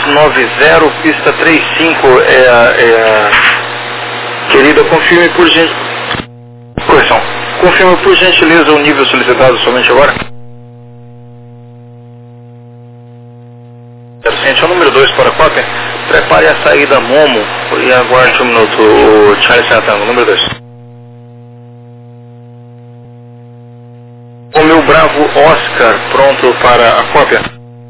290, pista 35, querida, confirme por gentileza o nível solicitado somente agora. Paciente, é o número 2 para a cópia. Prepare a saída Momo e aguarde um minuto, o Charlie Serra, número 2. Romeu Bravo Oscar, pronto para a cópia.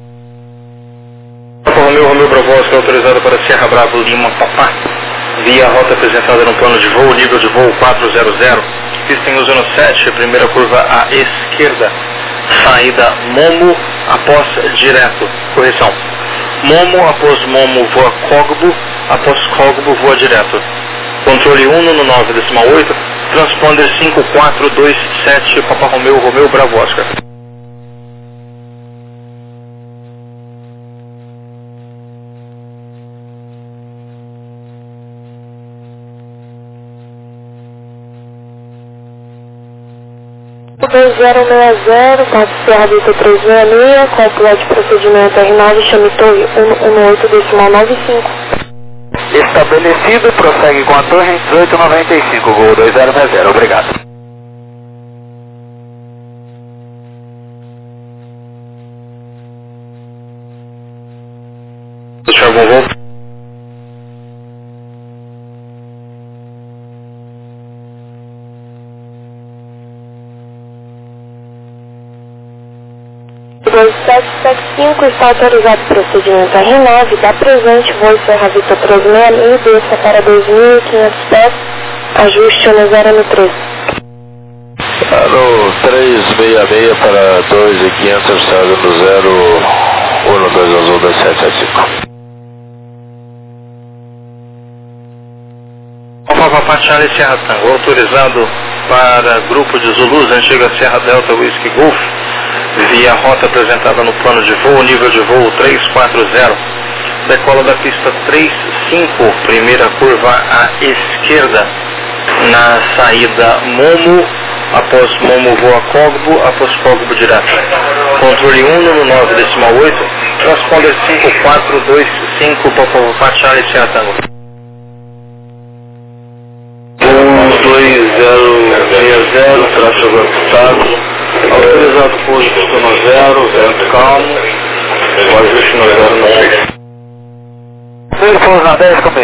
Romeu Bravo Oscar, autorizado para Sierra Bravo Lima Papá, via rota apresentada no plano de voo, nível de voo 400, pista em uso no 7, primeira curva à esquerda, saída Momo após direto, correção. Momo, após Momo voa Cogbo, após Cogbo voa direto. Controle 1 no 9,8, transponder 5427, Papa Romeu Bravo Oscar. O 2060, Pato Serra Vitor 366, calcular de procedimento R9, chame torre 118,95. Estabelecido, prossegue com a torre 1895, voo 2060, obrigado. Deixa eu voo. O 2775 está autorizado procedimento R9, dá presente, voo Serra Vitor 366, desça para 2.500 pés, ajuste no 0 no 3. Alô, 366 para 2.500, estrada no 012 azul 2775. Papa Charlie Serra Tango, autorizado para grupo de Zulus, antiga Serra Delta Whisky Golf, via rota apresentada no plano de voo, nível de voo 340, decola da pista 35, primeira curva à esquerda, na saída Momo, após Momo voa Cogbo, após Cogbo direto. Controle 1 no 9,8, transponder 5425, Papa Charlie Serra Tango. 2060, tráfego ajustado, autorizado pouso no 0, vento calmo, o ajuste no 0 no 3. Primeiro pouso na 10, como é,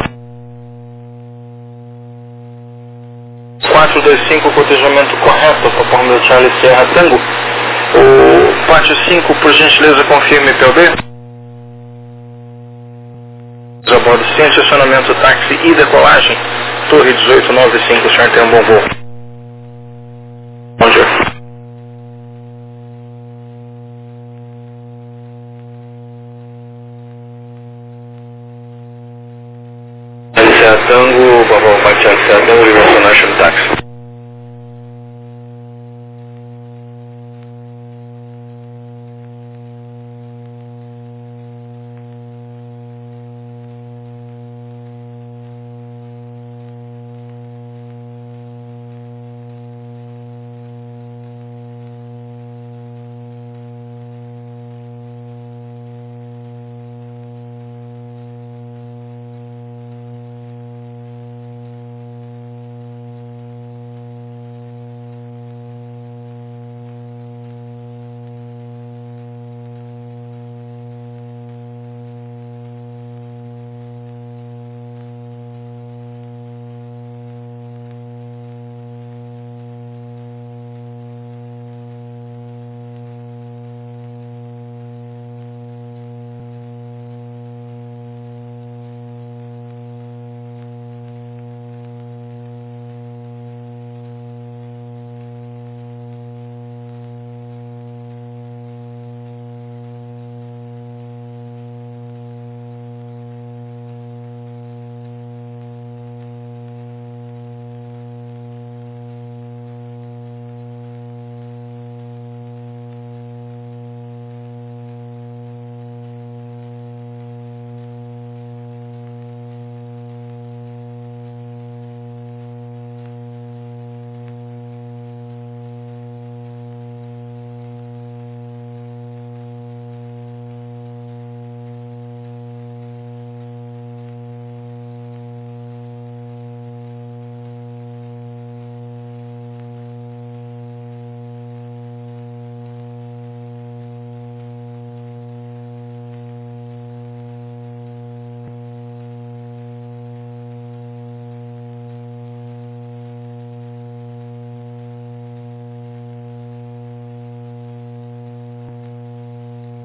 425, cotejamento correto, Papa Romeu Charlie Serra Tango. O pátio 5, por gentileza, confirme PLB. A bordo sem estacionamento, táxi e decolagem. Torre 1895, o senhor tem um bom voo. Bom dia. Serra Tango, Papa Charlie Serra Tango, Universal National Taxi.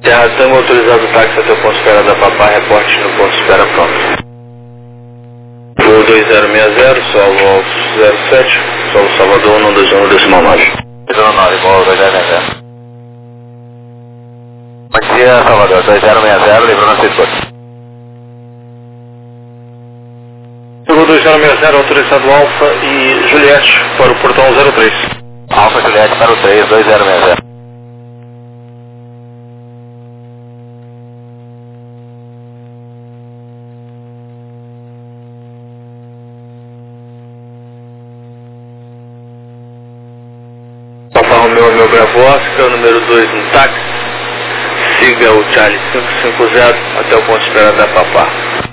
Serra Tango, autorizado o táxi até o ponto de espera da Papá, reporte no ponto de espera pronto. Voo 2060, solo 07, solo Salvador, 121 decimal 9. 9, voo 2060. Bom dia, Salvador, 2060, livrou na Cisco. Voo 2060, autorizado Alfa e Juliette para o portão 03. Alfa Juliette para o 3, 2060. Papa Romeo Bravo Oscar, número 2 no táxi. Siga o Charlie 550 até o ponto de espera da Papá.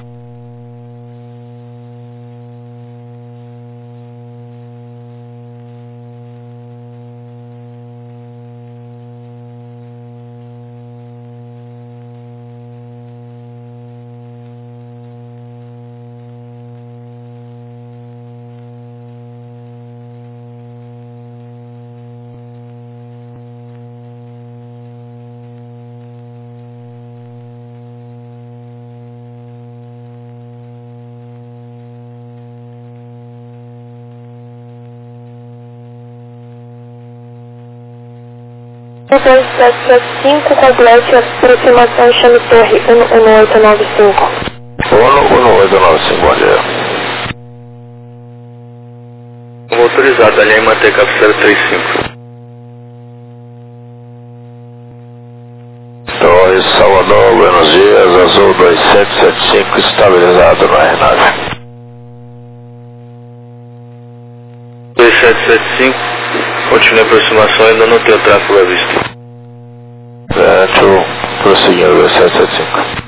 O 2775, complete a aproximação e chame torre 11895. 11895, bom dia. Vou autorizado, ali em manter cabeceira 35. Torre Salvador, buenos dias, Azul 2775, estabilizado no R9. 2775, continue a aproximação, ainda não tem o tráfego à vista. Vento, prosseguindo 2775.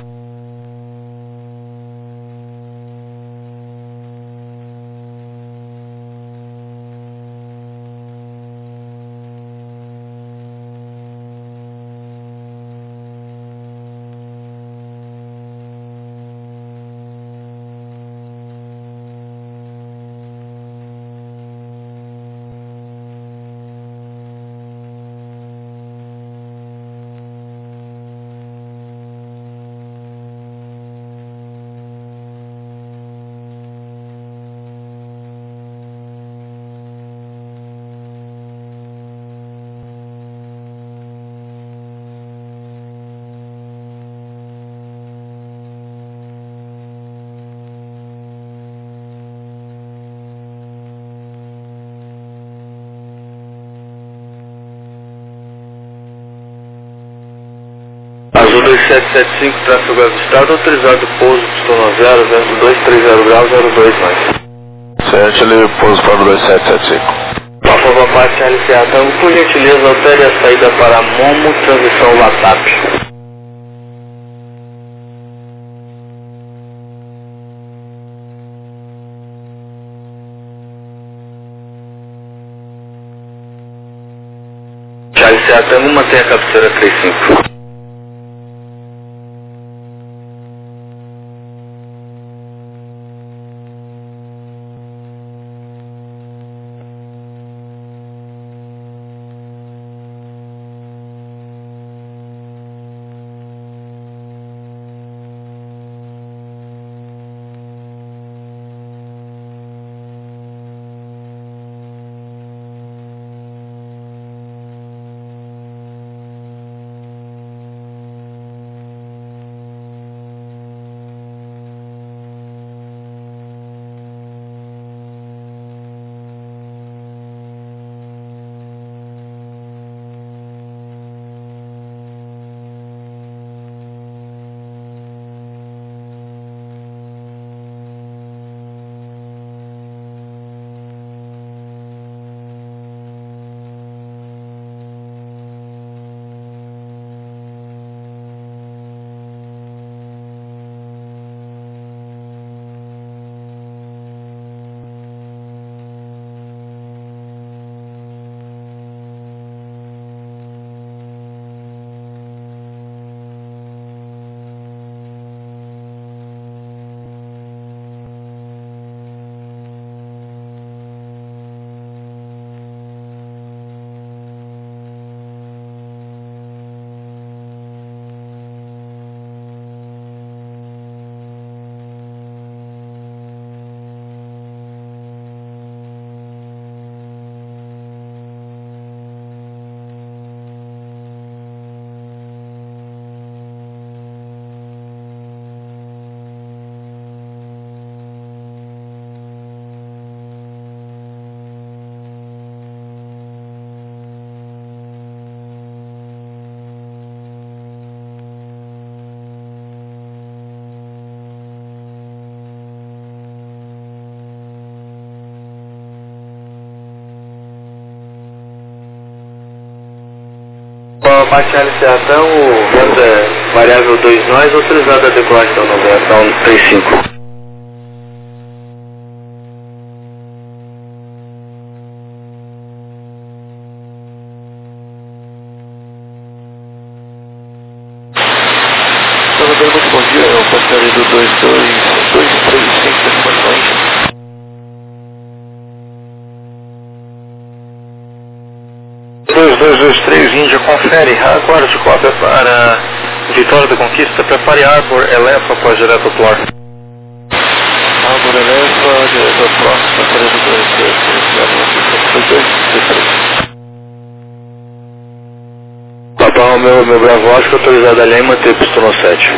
Azul 2775, tráfego avistado, autorizado pouso, pistão 0, vento 230 graus, 02 mais. Certo, livre pouso para o 2775. Papa Papá Charlie Serra Tango, por gentileza, altere a saída para Momo, transição Latap. Charlie Serra Tango, mantenha a cabeceira 35. Com a Martinelli Serratão, o vento é variável 2 nós, autorizado a decolagem da 935. Salvador, muito bom dia, é o passageiro do 22235 informações. 2223 Índia, confere, aguarde cópia para Vitória da Conquista, prepare Arbor, Elefa após direto ao Plor. Arbor, Elefa, direto ao Plor, passageiro do 2223. Papão, meu Bravo Oscar, autorizado a linha manter pistão 7.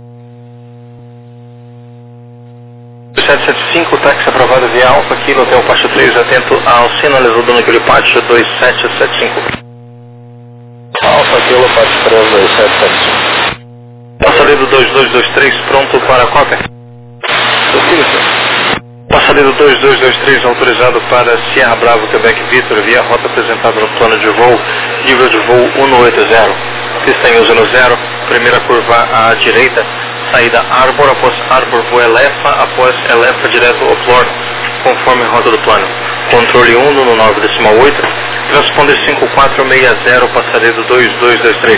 775, táxi aprovado via Alfa, aqui no hotel Pátio 3, atento ao sinalizador naquele pátio 2775. Alfa, aqui no Pátio 3, 2775. Passageiro 2223, pronto para a cópia. Passageiro 2223, autorizado para Sierra Bravo, Quebec Victor, via rota apresentada no plano de voo, nível de voo 180. Pista em uso no 0, primeira curva à direita, saída Arbor, após Arbor voo Elefa, após Elefa direto ao Plor, conforme rota do plano. Controle 1 no 9,8, transponder 5460, passageiro 2223.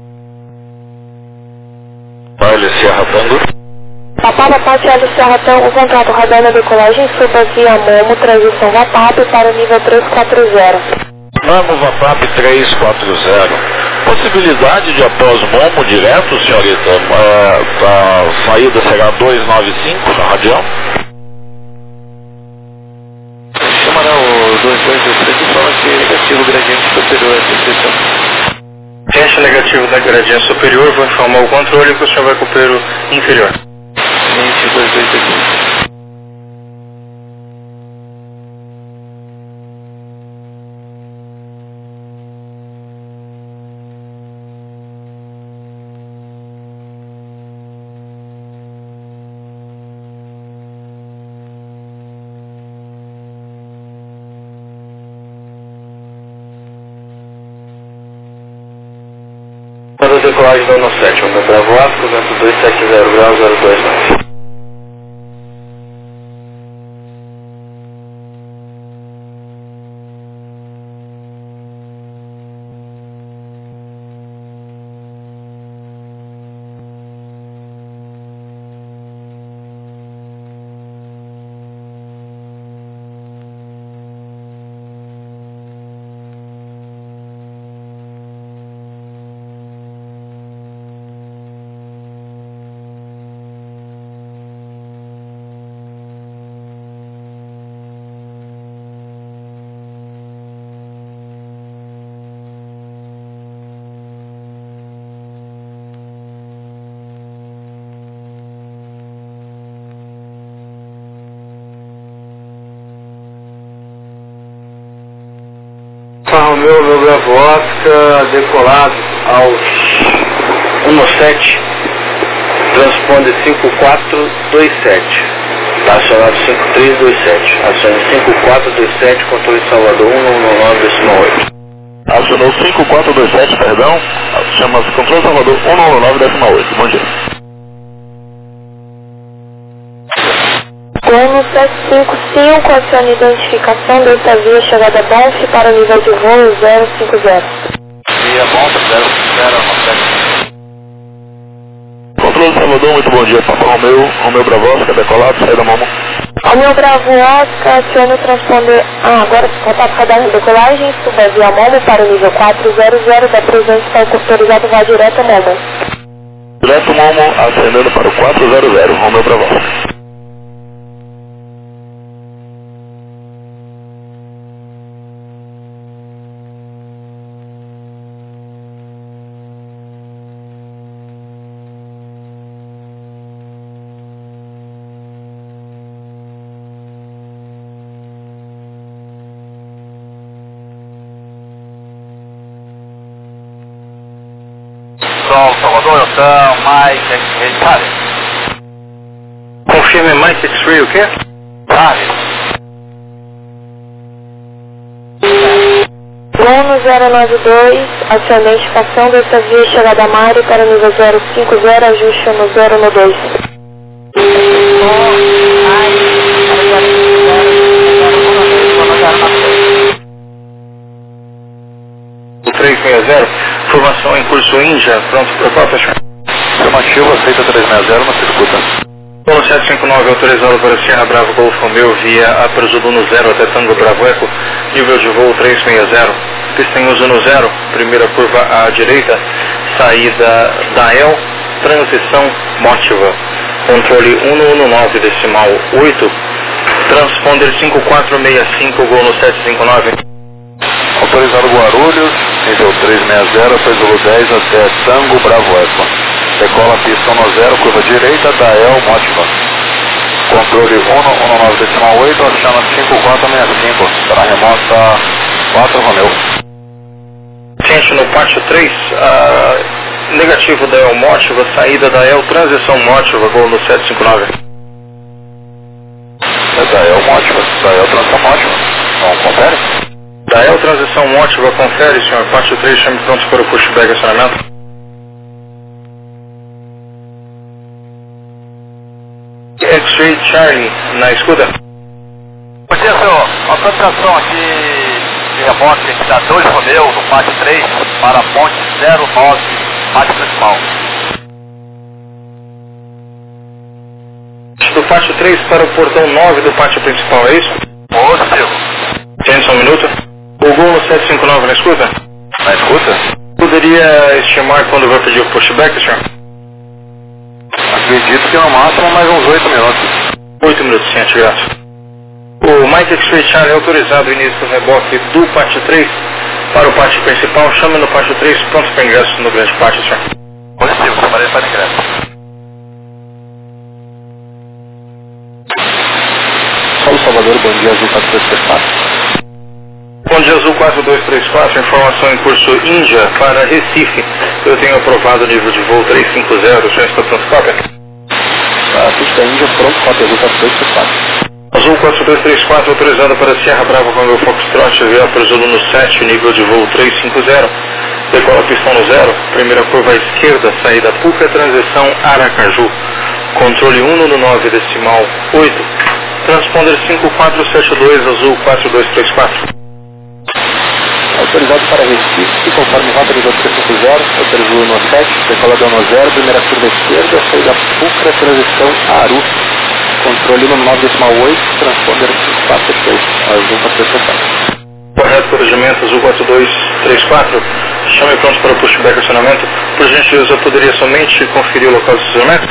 Olha, Sierra Tango. Papá, Charlie Serratão, o contrato radar na decolagem suba via Momo, transição VAPAP para o nível 340. Momo VAPAP 340. Possibilidade de após Momo direto, senhorita? A saída será 295 na radial? Chamará o 2223 e fala que é negativo gradiente superior à descrição. Teste negativo da gradiente superior, vou informar o controle que o senhor vai cumprir o inferior. 2223. Para a decolagem da 17, meu Bravo Oscar, vento 270 graus 02 nós. Meu Bravo Oscar, decolado aos 17, transponde 5427, está acionado 5327, acione 5427, controle de Salvador 199,8. Acionou 5427, perdão, chama-se controle de Salvador 199,8, bom dia. Plano 755, acione identificação dessa via chegada Bonf para o nível de voo 050. Via Bonf 050. Controle de Salvador, muito bom dia, Papa Romeu Bravo Oscar, decolado, saída Momo. Romeu Bravo Oscar, acione o transponder... agora contato radar na decolagem, suba via Momo para o nível 400, da presente para o autorizado vá direto a Momo. Direto Momo, ascendendo para o 400, Romeu Bravo Oscar. Salvador, Hotel, Mike, X-Ray, Paris. Confirme Mike X-Ray, o quê? Paris. Plano 092, acione a indicação dessa via chegada a Mário para nível 050, ajuste no 0 no 2. 360, formação em curso Índia, pronto para qual, fechou? Afirmativo, aceita 360, não se escuta. Polo 759, autorizado para Sierra Bravo Golf Romeo via Upper Zulu no 0 até Tango Bravo Eco, nível de voo 360, pista em uso no 0, primeira curva à direita, saída da EL, transição mótiva, controle 119 decimal 8, transponder 5465, gol no 759. Autorizado Guarulhos, nível 360, foi Zulu 10 até Tango Bravo Eco. Decola pista 10, curva direita, da EL mótiva. Controle 119 decimal 8, aciona 5465, para remota 4 Romeo. Ciente no pátio 3, negativo da EL mótiva, saída da EL, transição mótiva, gol no 759. É da EL mótiva, da EL transição mótiva. Não confere? Da EL transição mótiva, confere, senhor. Pátio 3, chame pronto para o pushback acionamento. X-Ray Charlie, na escuta. Bom dia, senhor. Uma concentração aqui de reboque aqui da 2 Romeo, no pátio 3, para a ponte 09, pátio principal. Do pátio 3 para o portão 9 do pátio principal, é isso? Positivo. Ciente, só um minuto. O gol no 759 na escuta? Na escuta? Poderia estimar quando vai pedir o pushback, senhor? Acredito que no máximo mais uns 8 minutos. 8 minutos, ciente, graças. O Mike X-Ray Charlie é autorizado o início do reboque do pátio 3 para o pátio principal. Chame no pátio 3, pronto para ingresso no grande pátio, senhor. Positivo, chamarei para ingresso. Paulo Salvador, bom dia, Azul 4234. Bom dia, Azul 4234, informação em curso Índia para Recife. Eu tenho aprovado o nível de voo 350, o senhor está pronto, cópia? Pista Índia, pronto, cópia, Azul 4234. Azul 4234, autorizada para Sierra Bravo Romeo Foxtrot, via para Zulu no 7, nível de voo 350, decola pistão no 0, primeira curva à esquerda, saída Puca, transição Aracaju, controle 1 no 9 decimal 8, transponder 5472, Azul 4234. Autorizado para Recife, conforme rota do 350, autorizado no 7, decolador no 0, primeira curva esquerda, saída Pucra, transição Aru, controle no 9 decimal 8, transponder 5476, Azul 4234. Correto, corrigimento, Azul 4234, chame pronto para o pushback acionamento. Por gentileza, poderia somente conferir o local de estacionamento?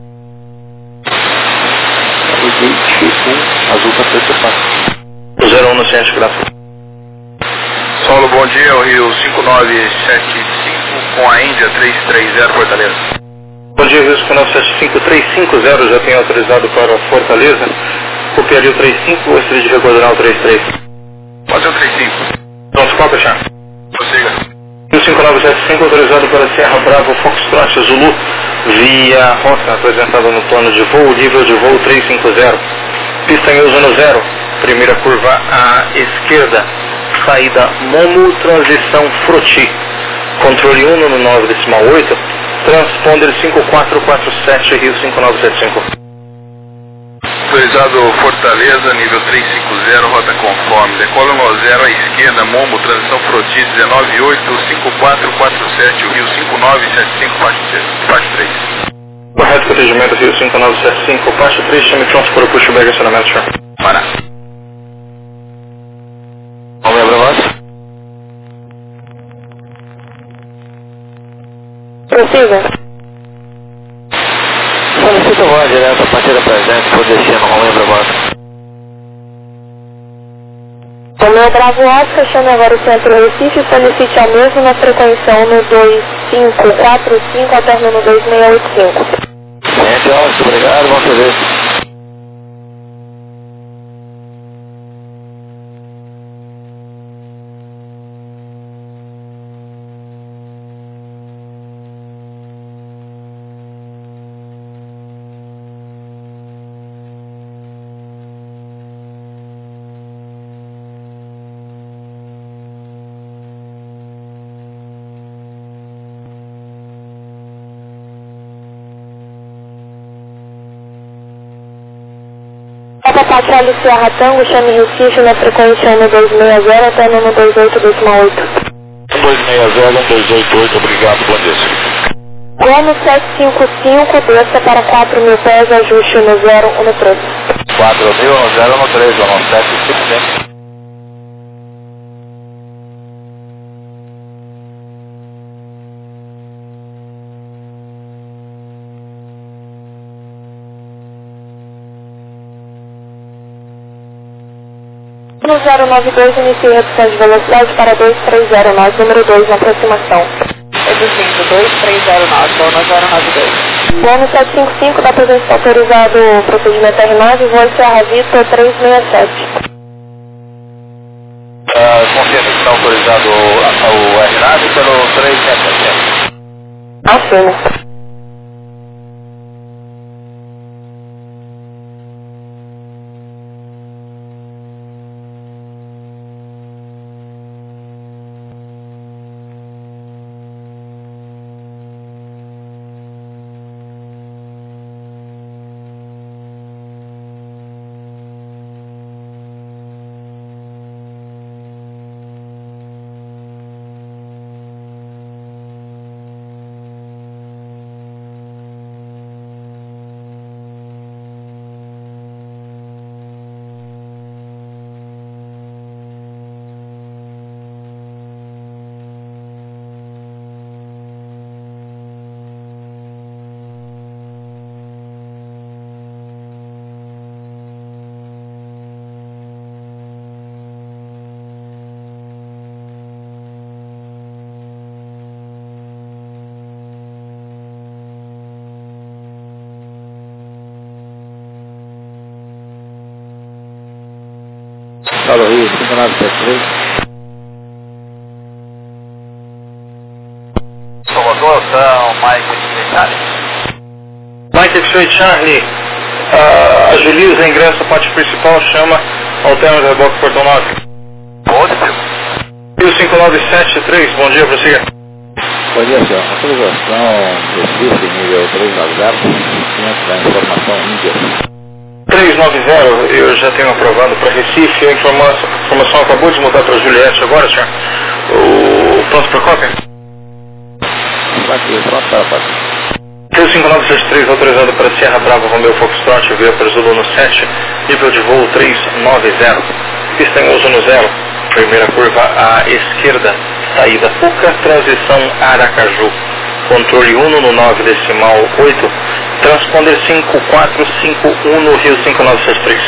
Azul 4234. 01 no ciente, graças. Saulo, bom dia, o Rio 5975 com a Índia 330 Fortaleza. Bom dia, Rio 5975350, já tenho autorizado para Fortaleza. Copiaria o 35, gostaria de recoordenar o 33. Pode ser o 35. Pronto, qual fechar? Prossiga. Rio 5975, autorizado para Sierra Bravo Foxtrot Zulu, via rota apresentada no plano de voo, nível de voo 350. Pista em uso no 0, primeira curva à esquerda, saída Momo, transição Froti, controle 1 no 9 decimal 8, transponder 5447, Rio 5975. Autorizado Fortaleza, nível 350, rota conforme. Decola no 0 à esquerda, Momo, transição Froti, 198, 5447, o Rio 5975, parte 3. Correto, corrigimento, Rio 5975, parte 3, chame pronto para o pushback acionamento, senhor. Para. Vamos lembrar mais? Prossiga. Solicita voz direta a partir da presente por destino, vamos lembrar mais. Romeo Bravo Oscar, chame agora o centro Recife e solicite ao mesmo na frequência no 2545 ao término 2685. Gente, ótimo, obrigado, vamos fazer. Papa Charlie Sierra Tango, chame Recife na frequência 1260 até no 128,8. 260-128,8, obrigado, bom dia. Gomes 755, desça para 4.000 pés, ajuste no 013. 4.000 no 013, vamos 755. No 092, inicie redução de velocidade para 2309, número 2 na aproximação. Reduzindo 2309, voo no 092. Gomes 755, da presença autorizado o procedimento R9, voo Serra Vitor 367. Confirma que está autorizado o R9 pelo 367. Assina. Alô, Rio, 5973. Salvador, São Mike Charlie. Mike X-Ray Charlie, a Julisa ingressa a parte principal, chama ao término do reboque portão 9. Onde, senhor? Rio 5973, bom dia, prossiga. Bom dia, senhor. Autorização Recife, nível 390, ciência da informação Índia. 390, eu já tenho aprovado para Recife, a informação acabou de mudar para Juliette agora, senhor. O pronto para cópia? Aqui, pronto para a parte. Rio 5963, autorizado para Sierra Bravo, Romeo Foxtrot, via para Zulu no 7, nível de voo 390. Pista em uso no 0, primeira curva à esquerda, saída Puca, transição Aracaju. Controle 1 no 9 decimal 8, transponder 5451 no Rio 5963.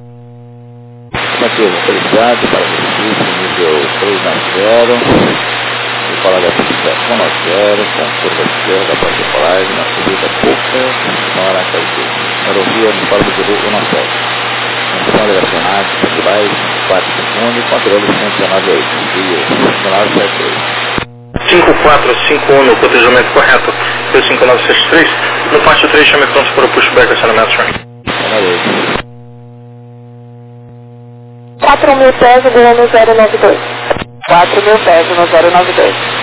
Aqui, felicidade para Recife, nível 390. E falar da pista 190, com curva esquerda, parte polagem, na subida Puca, no Aracaju. Aerovia no Fórum do Zulu 17. Condição direcionada, stand-by, 4 segundos, controle 198, Rio 5973. 5451 no cotejamento correto, Rio 5963. No pátio 3, chame pronto para o pushback acionamento, senhor. 4.000 pés, voo no 092. 4.000 pés no 092.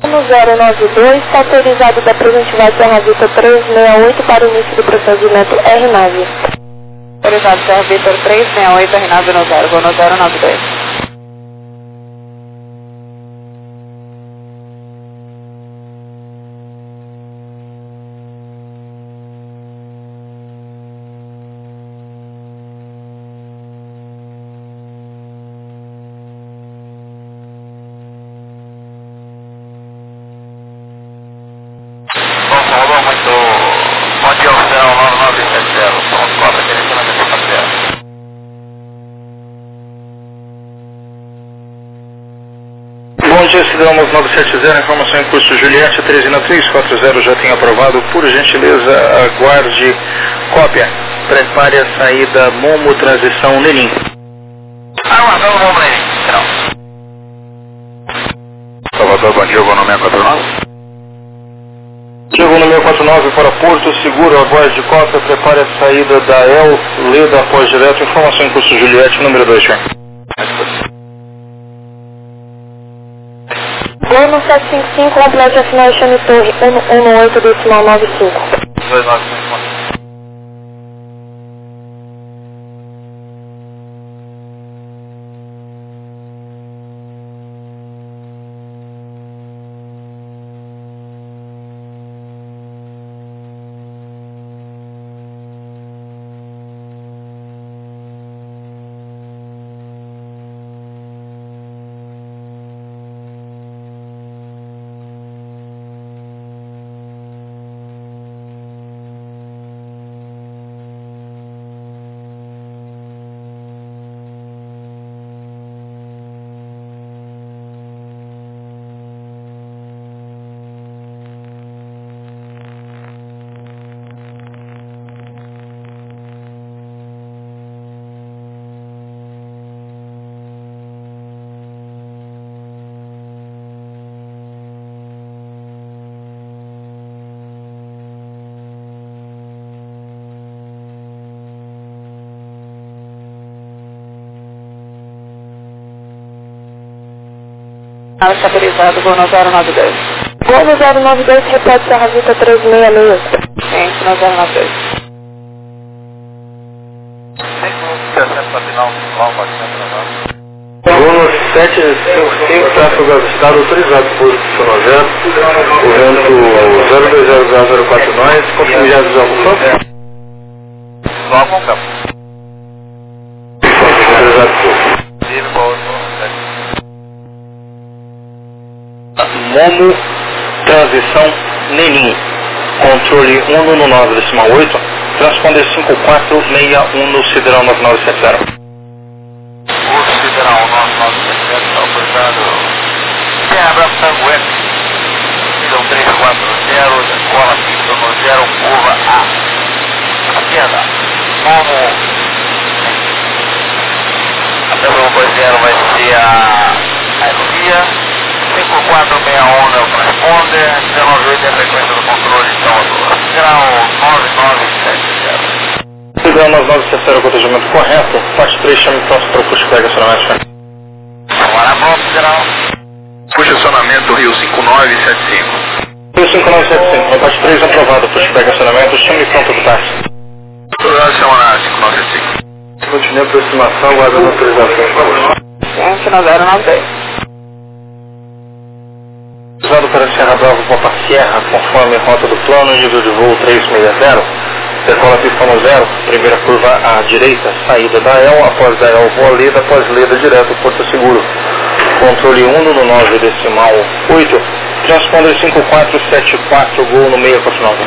1092 está autorizado da presente vai Serra Vitor 368 para o início do procedimento R9. Autorizado Serra Vitor 368, R9 no 0, vou no 092. Bom dia, Cidrão 970, informação em curso Juliette, 13.340 já tem aprovado. Por gentileza, aguarde cópia. Prepare a saída Momo Transição Lenin. Aguardando o Momo Lenin, não. Salvador, bom dia, vou no 649. Chegou no 649 para Porto Seguro, aguarde cópia. Prepare a saída da El Leda após direto. Informação em curso Juliette, número 2, senhor. Bono 755, complete a final Chame Torre 118,95. 295. Estabilizado, vou no 092. Gol no 092, repete Serra Vitor 366. Entre no 092. Bruno 755, tráfego avistado, autorizado por Sonogeno, o vento 020004 nós, confirme já avisou algum campo? Só algum campo. Autorizado por Momo Transição Nenin, controle 199,8, transponder 5461 no Sideral 9970. O Sideral 9970 está autorizado. Serra Tango F, Sidão 340, decola pista no 0, curva A. Esquerda, Momo. A curva 0 vai ser a aerovia. 5461 é o transponder, 198 é a frequência do controle de Salvador. Grau 9970. Sideral 9970, o cotejamento correto, parte 3, chame pronto para o pushback acionamento. Agora pronto, geral. Posicionamento Rio 5975. Rio 5975, na parte 3 aprovado, pushback acionamento, chame pronto do táxi. Autorização na 5975. Continue a aproximação, aguardando autorização, por favor. Entre no 092. Usado para Serra Bravo Papa Sierra, conforme rota do plano, nível de voo 360, decola pista no 0, primeira curva à direita, saída da El, após da El voa Leda, após Leda direto, Porto Seguro. Controle 199,8, transponder 5474, gol no 649.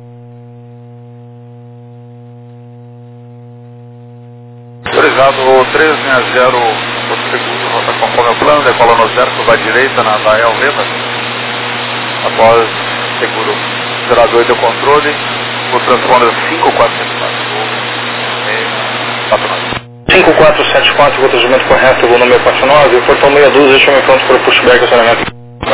Autorizado 360, Porto Seguro, rota conforme o plano, decola no 0, curva à direita na Dael Leda. Após seguro gerador do controle, o transponder 5474. 5474, cotejamento correto, voo no 649, portão 62, chame pronto para o pushback acionamento.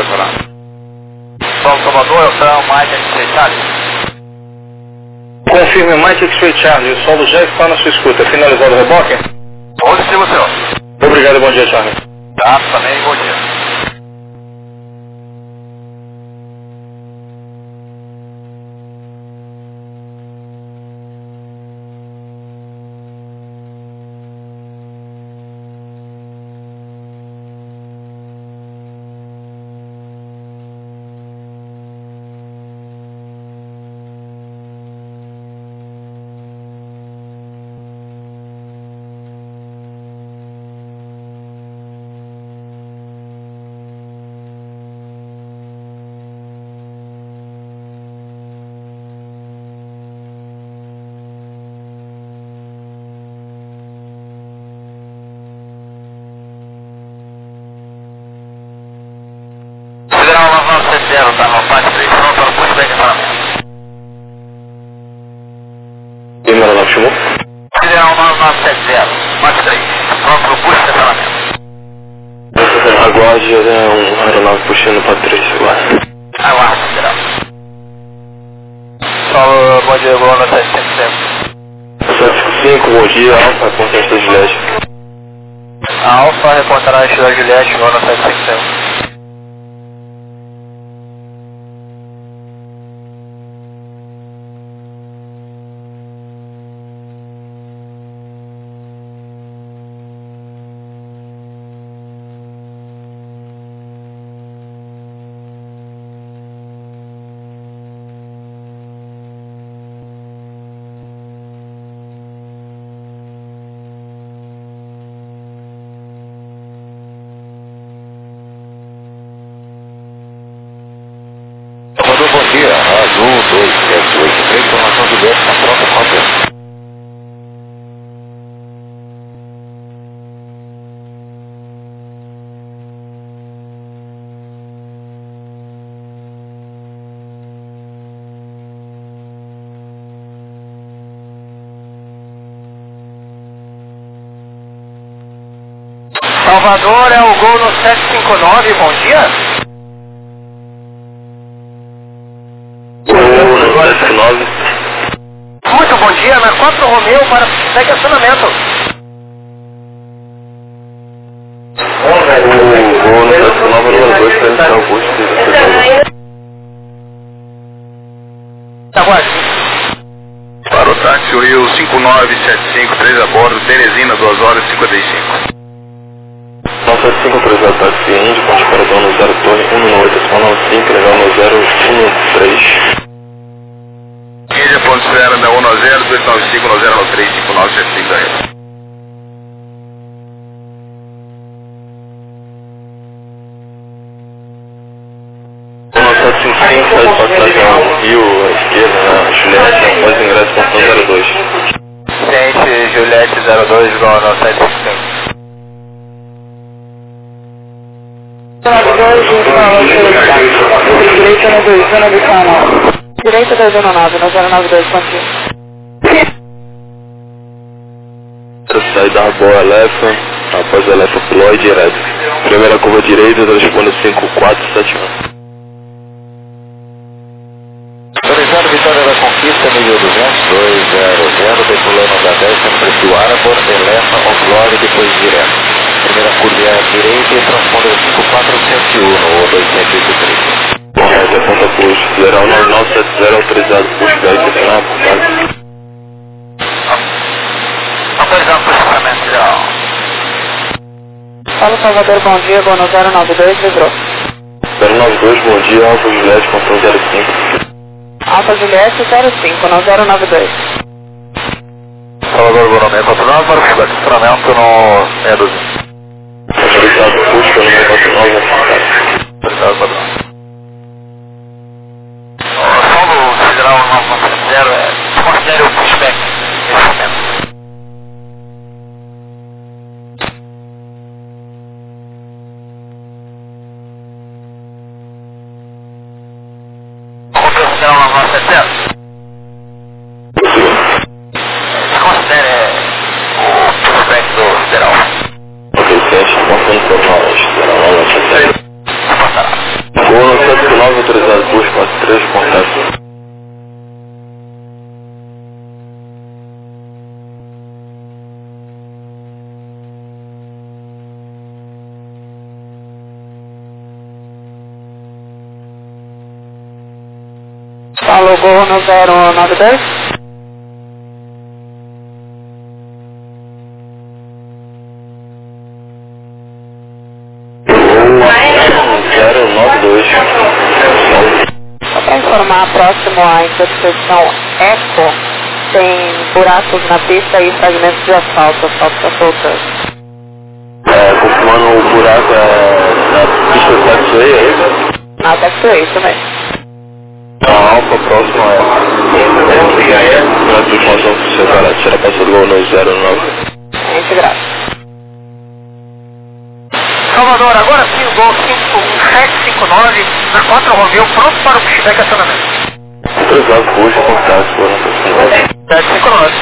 São Salvador, Elton, Mike X-Ray Charlie. Confirme Mike X-Ray Charlie, o solo já está na sua escuta. Finalizado o reboque? Onde sim, senhor? Obrigado, bom dia, Charlie. Tá, também, bom dia. 0, tá no parte 3, pronto, no pushback estacionamento. E meu nome chamou? Federal 9970, parte 3, pronto no push estacionamento. Aguarde, um aeronave puxando para 3 agora. Aguarde, Federal. Solo, bom dia, boa noite, 755. 755, bom dia, Alfa, reportagem da Juliette. Alfa, reportagem da Juliette, boa noite, 755. Bom dia, Azul 278, informação de Juliette na pronta cópia. Salvador é o gol no 759, bom dia. Muito bom dia, na 4 Romeu para segue acionamento. O no 79 número 2 para iniciar o push. Aguarde. Para o táxi Rio 5975, 3 a bordo, Teresina, 2 horas e 55. 975 táxi Índio, ponte para dono 0 torre 118, decimal 95, legal no 013. Índia, ponte zero, da 1 a 0, 295, no 0, no 3, 59, 75 aí. No 755, sai de passagem ao Rio, à esquerda, na Juliette, após ingresso, ponto 02. Gente, Juliette 02, igual no 755. Direita no 2, zona do canal. Direita 219, no 092, continua. Sai da boa Elefa, após a Elefa Ploy direto. Primeira curva direita, responde 5471. Autorizado Vitória da Conquista, nível 200, 200, decolando da 10, perfil Arabor, Elefa, Oblore, depois direto. Primeira curva à direita e transponder 5401 ou 283. Correto, ponta push, 09970 autorizado push back, tem lá, portanto. Autorizado posicionamento geral. Fala Salvador, bom dia, vou no 092, livrou. 092, bom dia, Alfa Juliette, controle 05. Alfa Juliette 05, no 092. Salvador, bom nome, controlado para o estacionamento no 612. Autorizado push pelo número 49, Autorizado, padrão. Solo Federal 910, considere o pushback nesse momento. Federal 970. Considere o pushback do Federal. Ok, 7, montando por nós, 0970. Vou no 79, autorizado push, 43, contato. Falou gol no 092. Só para informar, próximo à intersecção Eco, tem buracos na pista e fragmentos de asfalto. O asfalto está soltando. Confirmando o buraco na pista do taxiway, é isso? Na taxiway, isso mesmo. A Alfa próxima é a informação que você vai será passado no 09. Gente, graças. Salvador, agora sim o gol 7 59, na 4 Romeu, pronto para o pushback acionamento. Autorizado push, contato, foram 759.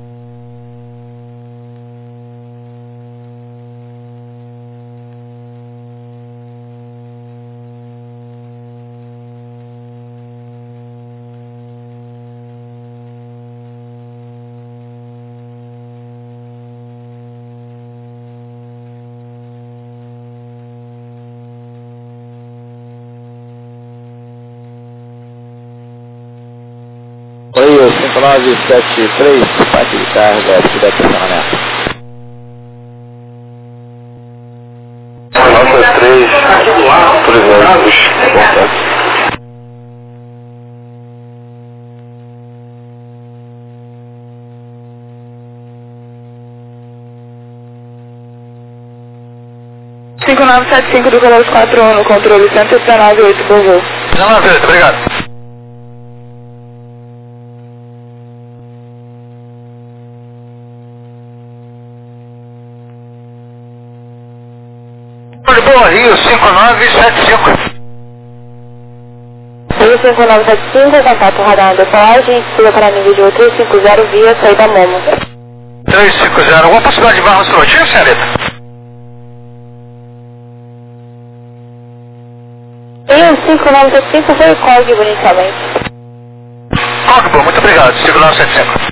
Oi, 5973, parte de carga, pushback acionamento. 973, autorizado push, contato. Cinco 5975 do Colosso 41 no controle 198, por favor. 198, obrigado. De boa, Rio 5975. Rio 5975, contato radar na decolagem, siga para nível de 350 via saída Momo. 350, alguma possibilidade de barra no pilotinho, senhorita? Rio 5975 foi o código inicialmente. Código, muito obrigado, 5975.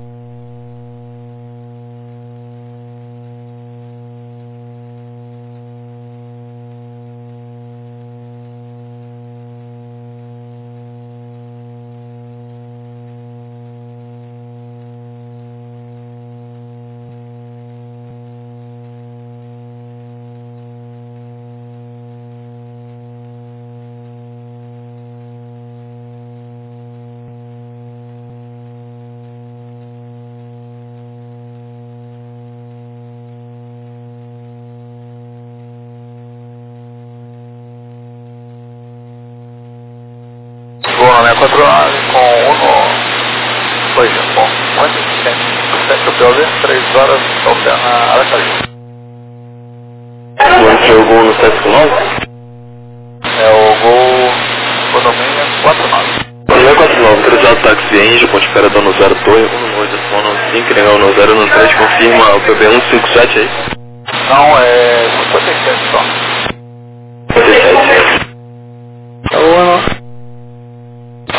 Boa, né? 49 com 1 2 Japão. Quanto tempo? 7 POV, 3 horas, opera na Aracaju. Quanto é o gol no 759? É o Gol Condomínio 49. 49, autorizado táxi Engie, ponte espera dono 0 torre, 1 no 8, fono 5, legal no 0 no 3, confirma o PB 157 aí. Não, é 57 só. 57. Tá bom, não? Ó.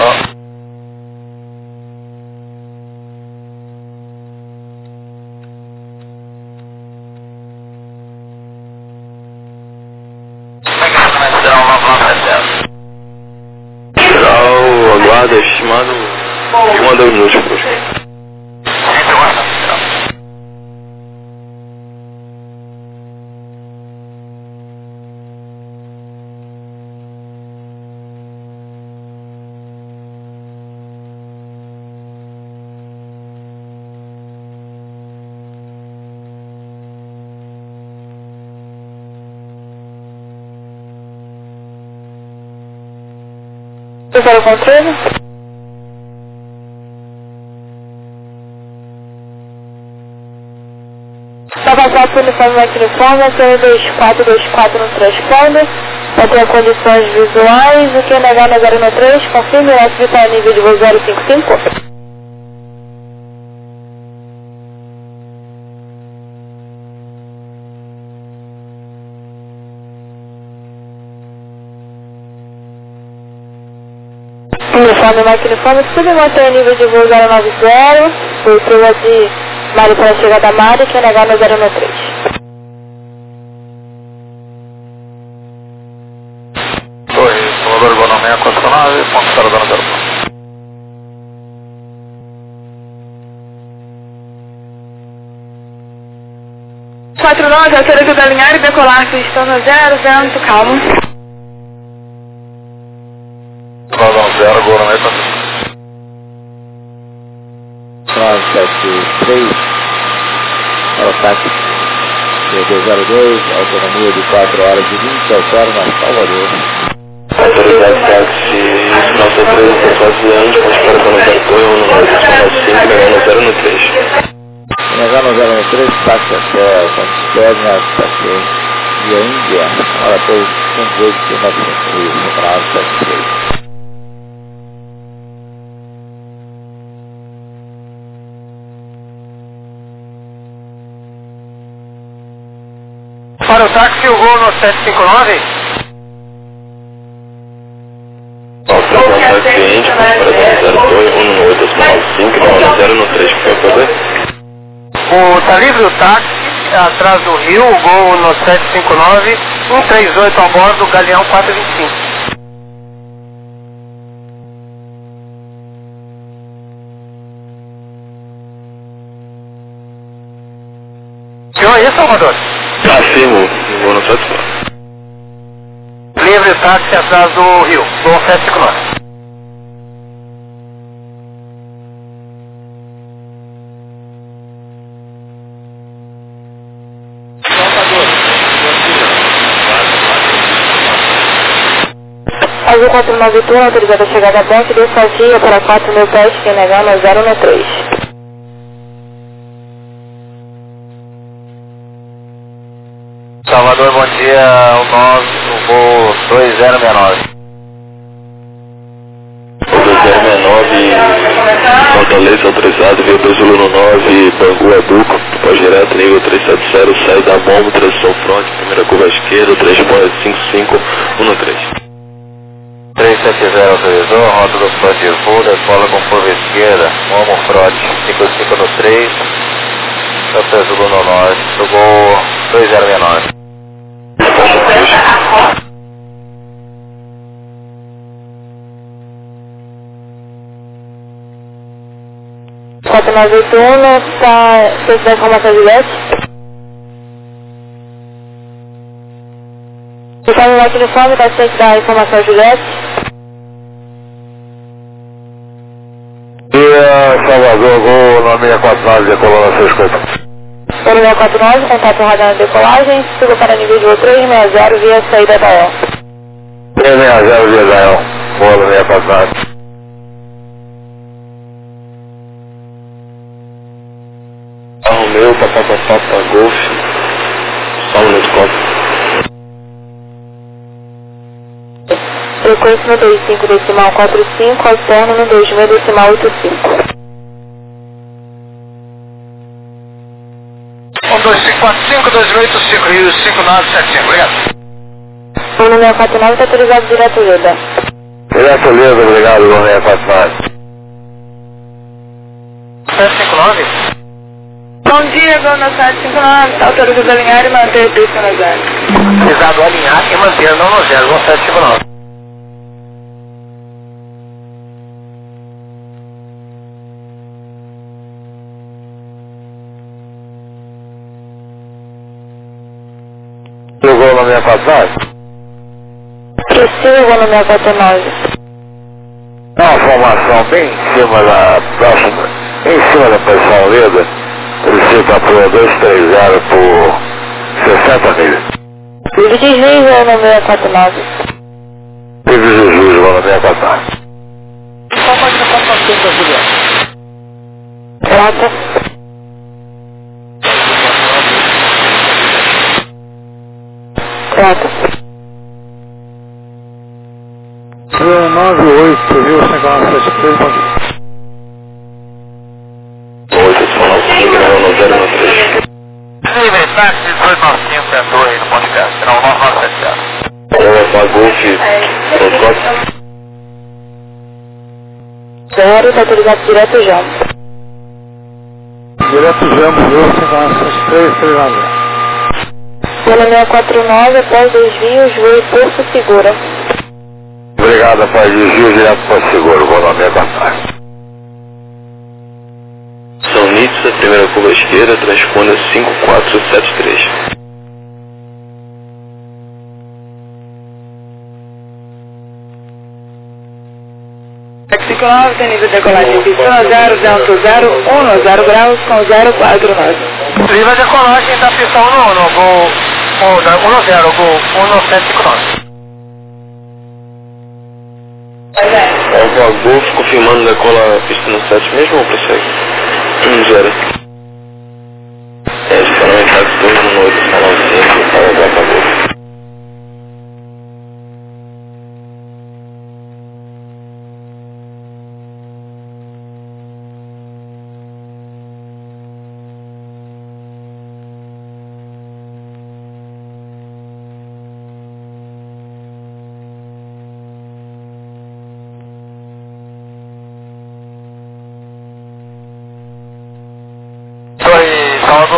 Como é que você vai tirar o 9970? Geral, aguarda, estimado, de 1 a 2 minutos, por favor. Sempre guarda, geral. Pessoal, o controle? Nova Prata, uniforme aqui no forma, CN2424 no transponder, vai ter condições visuais, o QNH na 013, confirme, o nosso vital nível de voo 055. Uniforme, máquina uniforme, tudo mantém nível de voo 090, leitura de Mari para a chegada Mari, QNH no 013. Oi, Salvador Bonomé, 49, ponto para dona 0. Quatro 9, altura que da alinhar e decolar, Cristão no 0, vento, calmo. Salvador 0, Bonomé, 973, para o táxi CD02, autonomia de 4 horas e 20, autónoma, Salvador. Autoridade táxi, nossa 3, pessoal de anos, ponte espera dono 0 torre, 1 no 8, fono 5, legal no 0 no 3. Legal no 013, táxi até a ponte externa, táxi via Índia, hora 3. isso, bravo, 73. Para o táxi, o gol no 759. Nossa, cliente, para 02, 185, 90 no 3, por favor. Tá livre o táxi, atrás do Rio, o gol no 759, 138 a bordo, Galeão 425. Senhor, aí, Salvador? Afirmo, vou no 759. Livre o táxi atrás do Rio, gol 759. Azul 491, autorizada a chegada a ponte, desfazia para 4.000 pés, quem negar no 013. Salvador, bom dia, o voo 2069. O 2069, Fortaleza autorizado, Rio 219, Bangu Aduco, pós-direto, nível 370, sai da Momo, direção fronte, primeira curva à esquerda, 3.55, 13. 370 autorizou, rota do plano de voo, decola com curva esquerda, Momo Frote, 55 no 3, Santa Zulu no norte, do gol 2069. Quatro 981, está frente da informação Juliette. Está no nosso uniforme, está frente da informação Juliette. Salvador, gol na 649, decolou na 650. Pelo 649, contato radar na decolagem, suba para nível de voo 360 via saída da El. 360 via da El, boa na 649. Arrumeu, papapá, Golf, só um minuto, conta. Frequência no 25 decimal 45, alterno no 26 decimal 85. 12545, 2085, Rio 5975, obrigado. O número 49 está autorizado direto Leda. Direto Leda, obrigado, gol na 649. 759? Bom dia, gol na 759, está autorizado a alinhar e manter a pista no zero. Autorizado a alinhar e manter não no 0, gol 759. Gol na 649? Prossiga o número 49. Dá uma formação bem em cima da próxima, bem em cima da posição Leda, ele para por 230 por 60 milhas. Livre de juiz é o número 49. Livre de juiz, gol na 649. Qual pode ser a pontuação da Juliette? Prata. Prata. 98, viu, 5973, bom dia. 895, não, no 013. Livre, táxi 1895, entrou aí no ponto de gás, não, 9970. Papapá, Golf, 0, está autorizado direto Jambo. Direto Jambo, viu, 5973, 390. Pelo 649, após desvios, voo Porto Segura. Obrigado, rapaz, desvio direto para o seguro, gol na 649. São Nítida, primeira curva à esquerda, transponda 5473. Taxi 59 tem nível de decolagem de pista 010 graus com 049. Livre de decolagem da pista 1 no gol 10, gol 1759. Alfa Golf, confirmando decola a pista no 7 mesmo ou prossegue? 0. Esse para o táxi 218, canal 5, para o Alfa Golf.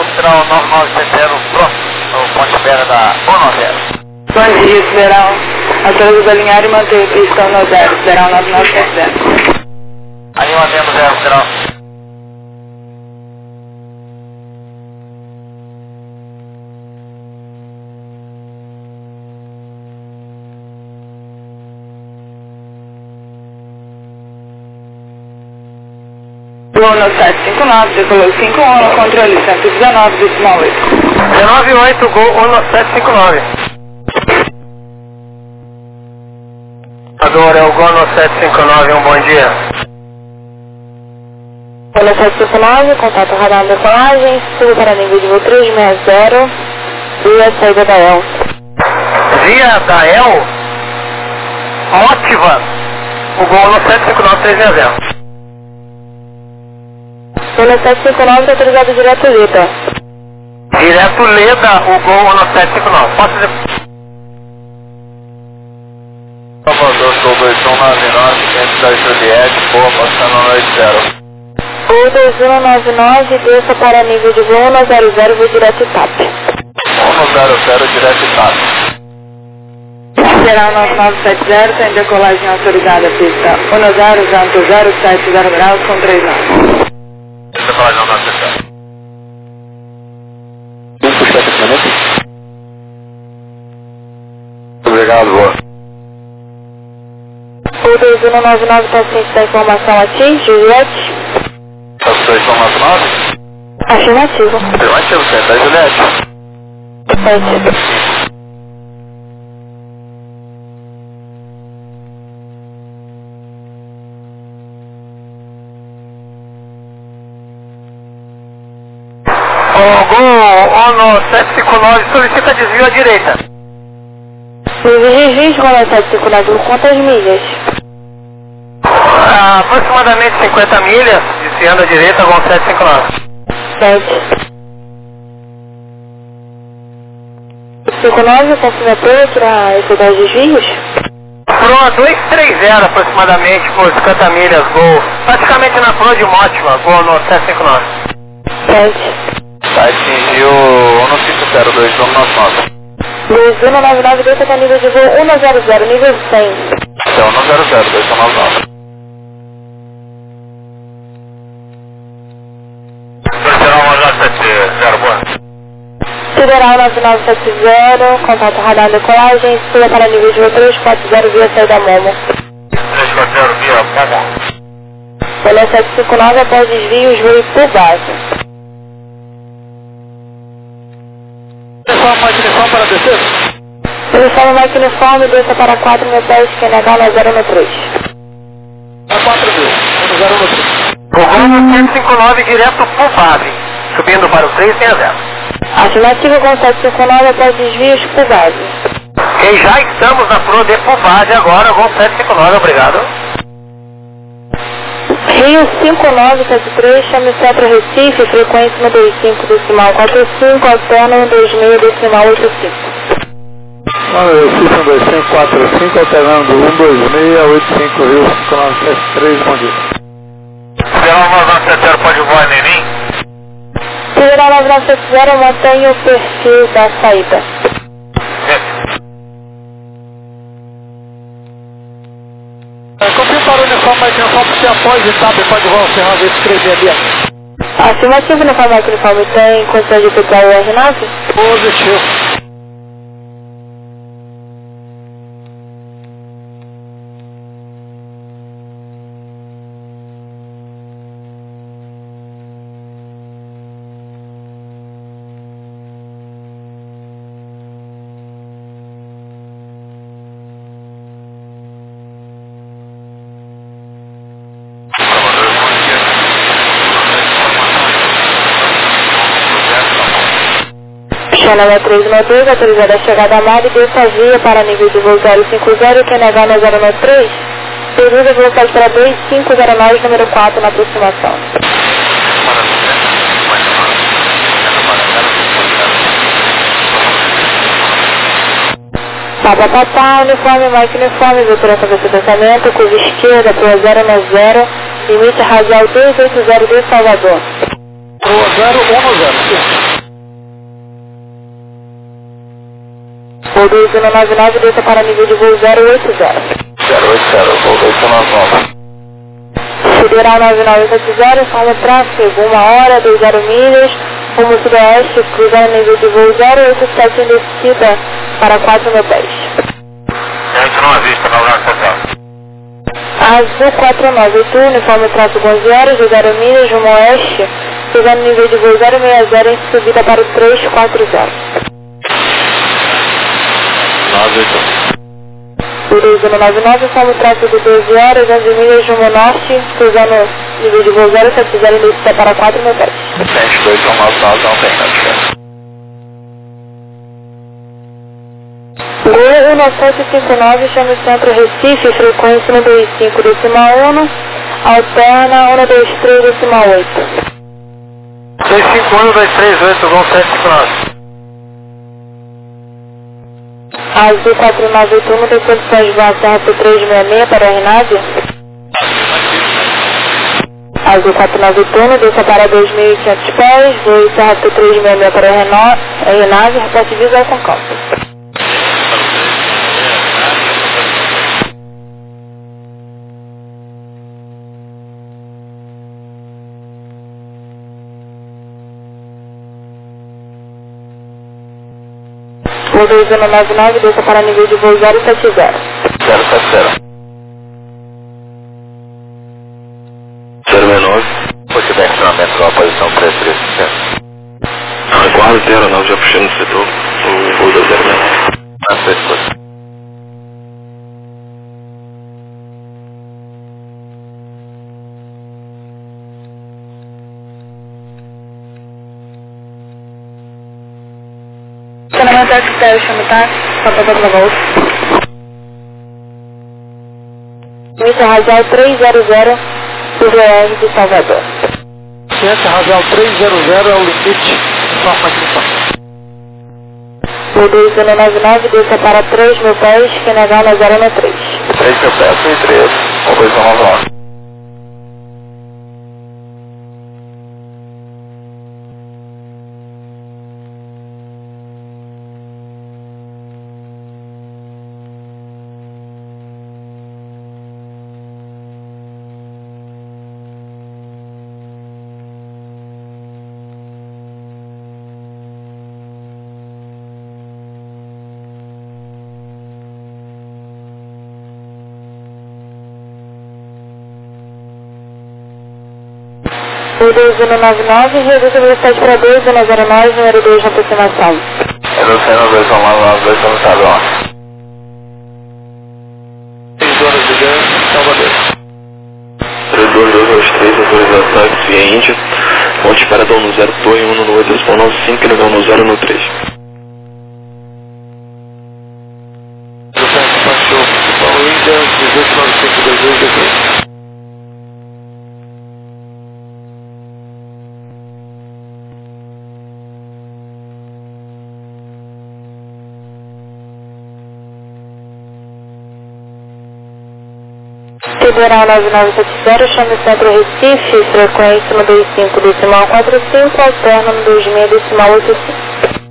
Federal 9970, pronto, no ponte espera da 190. Bom dia, Federal. Autoriza alinhar e manter a pista 10, Federal 9970. Aí mantendo 0, Federal. Gol no 759, decolou 51, controle 119, decimal 8. 198, Gol 1759. Agora é o Gol no 759, um bom dia. Gol no 759, contato radar na decolagem, subo para nível de voo 360, via saída da EL. Via da EL, motiva o Gol no 759-360. Gol no 759, autorizado direto Leda. Direto Leda, o Gol no 759. Posso dizer? Salvador, Gol 2199, dentro da Juliette, boa, passando no 80. Gol 2199, desça para nível de voo 100, voo direto TAP. 100, direto TAP. Federal 9970, tem decolagem autorizada, pista 10.070 graus com 3 horas. Decolagem não acessada. Vamos puxar esse momento? Obrigado, boa. Gol 2199, está ciente da informação a ti, Juliette? Tá sua informação 9? Afirmativo. Afirmativo, você tá, Juliette? Certo. O Gol no 759 solicita desvio à direita. Nível de desvio, Gol no 759, quantas milhas? Aproximadamente 50 milhas, desviando à direita, Gol 759. 7. 59, confirma para esse 10 desvios? Proa 230 aproximadamente, por 50 milhas, Gol. Praticamente na proa de Mótima, Gol no 759. 7. Atingiu 150, 2199. 2199, desça para nível de voo 100, nível 100. Então, 100, 2199. Federal 9970, contato radar decolagem, suba para nível de voo 340 via saída Momo. 340 via Momo. Pela 759 após desvios, voe por base. Uniforme para descer? Uniforme mais uniforme, desça para 4 metais, QNH na 013. A 4 mil, 103. O Gol no 759 direto por base, subindo para o 360. Afirmativo com 759 após desvios por base. E já estamos na proa de por base agora, Gol 759, obrigado. Rio 5973, chame Centro Recife, frequência 125 decimal 45, alterna 126 decimal 85. Recife 12545, alternando 12685, Rio 5973, bom dia. Federal 9970, pode voar, Nenim? Federal 9970, mantenha o perfil da saída. Confirma para o uniforme mais uniforme, se após e sabe, pode voar o Serra, ver se escrever ali. Afirmativo, uniforme mais uniforme tem condições de pegar o R9? Positivo. Canal 392, autorizada a chegada a mar e desça a via para nível de voo 050, QNH na 093, pedido de velocidade para 2509, número 4 na aproximação. Papapá, uniforme, Mike uniforme, viatura com despensamento, curva esquerda, proa 090, limite radial 280 de Salvador. Proa 010. Voo 2199, desça para nível de voo 080. 080, voo 2199. Federal 9970, informa tráfego, 1 hora, 20 milhas, rumo sudoeste, cruzando nível de voo 087 em descida para 4 mil pés. Gente, não avista, na hora total. Azul 491, uniforme tráfego 11 horas, 20 milhas, rumo oeste, cruzando nível de voo 060 em subida para o 340. 981. Turismo 99, informe tráfego 12 horas, 11 milhas, rumo norte, cruzando nível de voo 070 em descida para 4 mil pés. 102, 199, não tem notificação. Gol 1959, chama o centro Recife, frequência 125,1, alterna 123,8. 651, 238, vão 759. Azul 4981, tem condições de voar Serra P366 para a RNAV? Azul 4981, desça para 2.500 pés, voo Serra P366 para a RNAV, reporte visual com calça. Voo 2199, desça para nível de voo 070. 070. 069. Feedback na metrópole, 3350. Aguardo 09, já puxando o setor. O voo da 09. Aceito. Estacionamento Axtel, chama o táxi, Papa Papa Golf. Ciência Radial 300 do VR de Salvador. Ciência Radial 300 é o limite, só magnifício. Voo 2199, desça para 3 mil pés, QNH na 013. 3 mil pés, 103, 1299. Voo 2199, reduz a velocidade para 2109, número 2 na aproximação. Reduzindo 299, 299. 6 horas de ganho, Salvador. 32223, autorizado táxi via Índia. Ponte paradão no 0, torre 1 no 8, responde 5, nível no 0 no 3. Processo baixou, Paulo Índia, 189522 DP. Federal 9970, chama o centro Recife, frequência 125,45, alterna 26,85.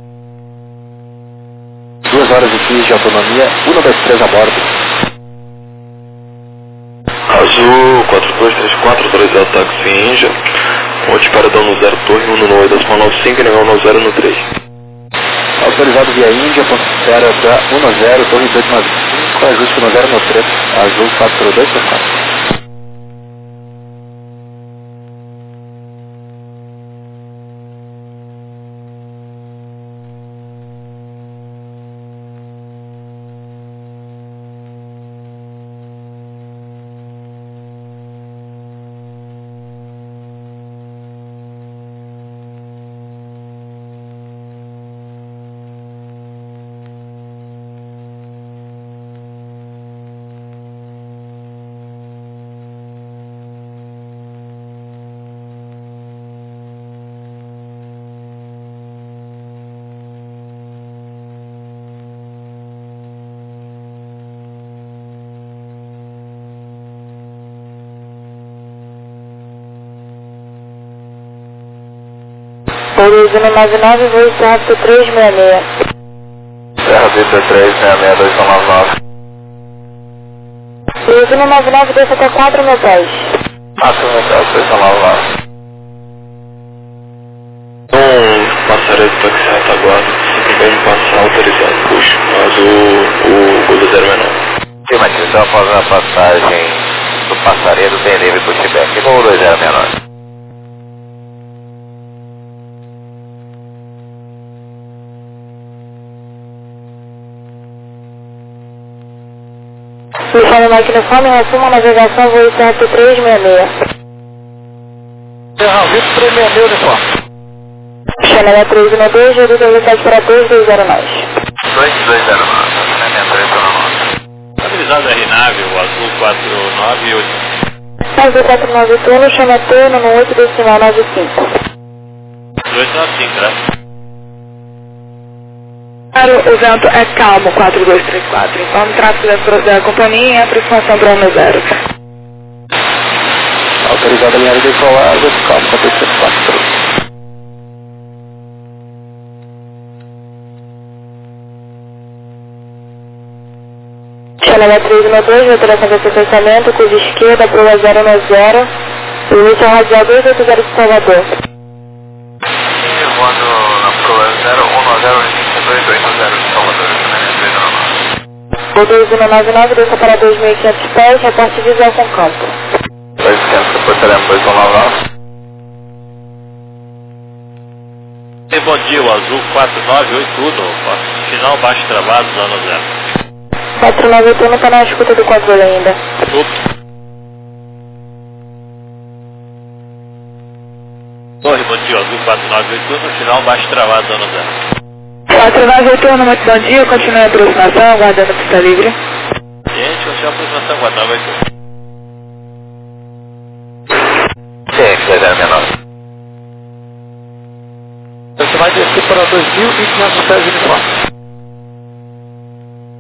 2 horas e 15 de autonomia, 123 a bordo. Azul 4234, autorizado táxi via Índia. Ponte paradão no 0, torre 1 no 8, responde 5, nível no 0 no 3. Autorizado via Índia, ponto espera da 10, torre 295, ajuste no 0 no 3, Azul 40264. Voo 2199, voo Serra P366. Serra Vita 366299. 2199 desce até 4.000 pés. 4.000 pés, 2199. Passarei do táxi retaguarda, vamos passar autorizado, puxa, mas o Gol 0 menor. Afirmativo, então após a passagem do Passaredo, tem livre pushback, Gol 20 menor. Puxando máquina fome, resumo a navegação, voo certo 366. Serra Vita 366, uniforme. Chanel 312, reduz a velocidade para 2209. 2209, acionamento 319. Autorizado R-Nave, o azul 498. Azul 498, turno, Chanel turno no 8 decimal 95. 295, né? Claro, o vento é calmo, 4234. Informe o tráfego da companhia e a aproximação para 10. Autorizado a linha decolada, calmo 4234. Chanel 312, alteração de processamento, curva esquerda, prova 090, início radial 280 de Salvador. Voando na proa 010, início 280 de Salvador, O 2199 desça para 2.500 pés, reporte visual com campo. 200, reportaremos 2199. Bom dia, o azul 4981, final baixo travado, zona 0. 491 está na escuta do controle ainda. Torre, bom dia, azul 4981, final baixo travado, zona 0. 491, muito bom dia, continue a aproximação, aguardando a pista livre. Gente, continua a aproximação, 4981. Sim, 20 menor. Você vai descer para 2.500 pés de uniforme.